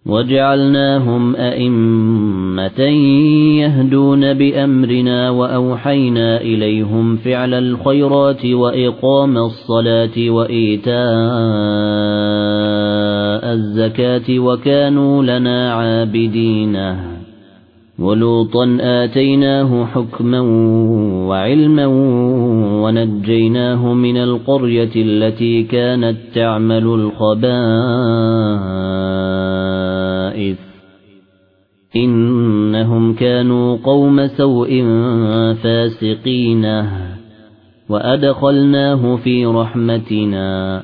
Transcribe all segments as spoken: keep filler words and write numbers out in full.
وجعلناهم أئمة يهدون بأمرنا وأوحينا إليهم فعل الخيرات وإقام الصلاة وإيتاء الزكاة وكانوا لنا عابدين ولوطا آتيناه حكما وعلما ونجيناه من القرية التي كانت تعمل الخبائث إنهم كانوا قوم سوء فاسقين وأدخلناه في رحمتنا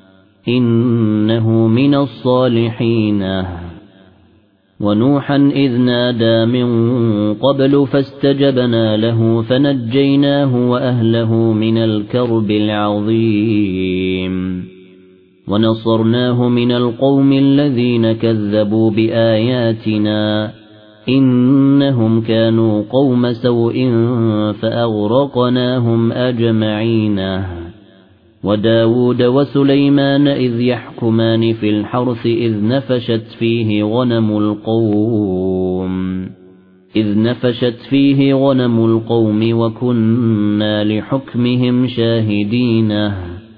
إنه من الصالحين ونوحا إذ نادى من قبل فاستجبنا له فنجيناه وأهله من الكرب العظيم ونصرناه من القوم الذين كذبوا بآياتنا إنهم كانوا قوم سوء فأغرقناهم أجمعين وداود وسليمان إذ يحكمان في الحرث إذ نفشت فيه غنم القوم إذ نفشت فيه غنم القوم وكنا لحكمهم شاهدين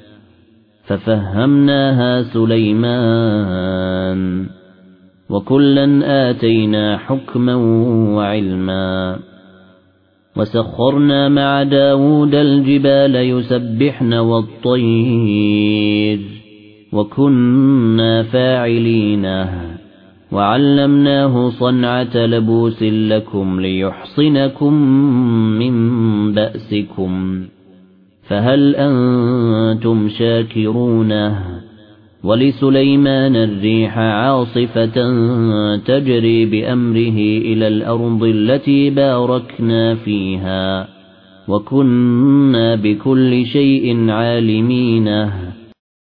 ففهمناها سليمان وكلا آتينا حكما وعلما وسخرنا مع داود الجبال يسبحن والطير وكنا فاعلين وعلمناه صنعة لبوس لكم ليحصنكم من بأسكم فهل أنتم شاكرون ولسليمان الريح عاصفة تجري بأمره إلى الأرض التي باركنا فيها وكنا بكل شيء عالمين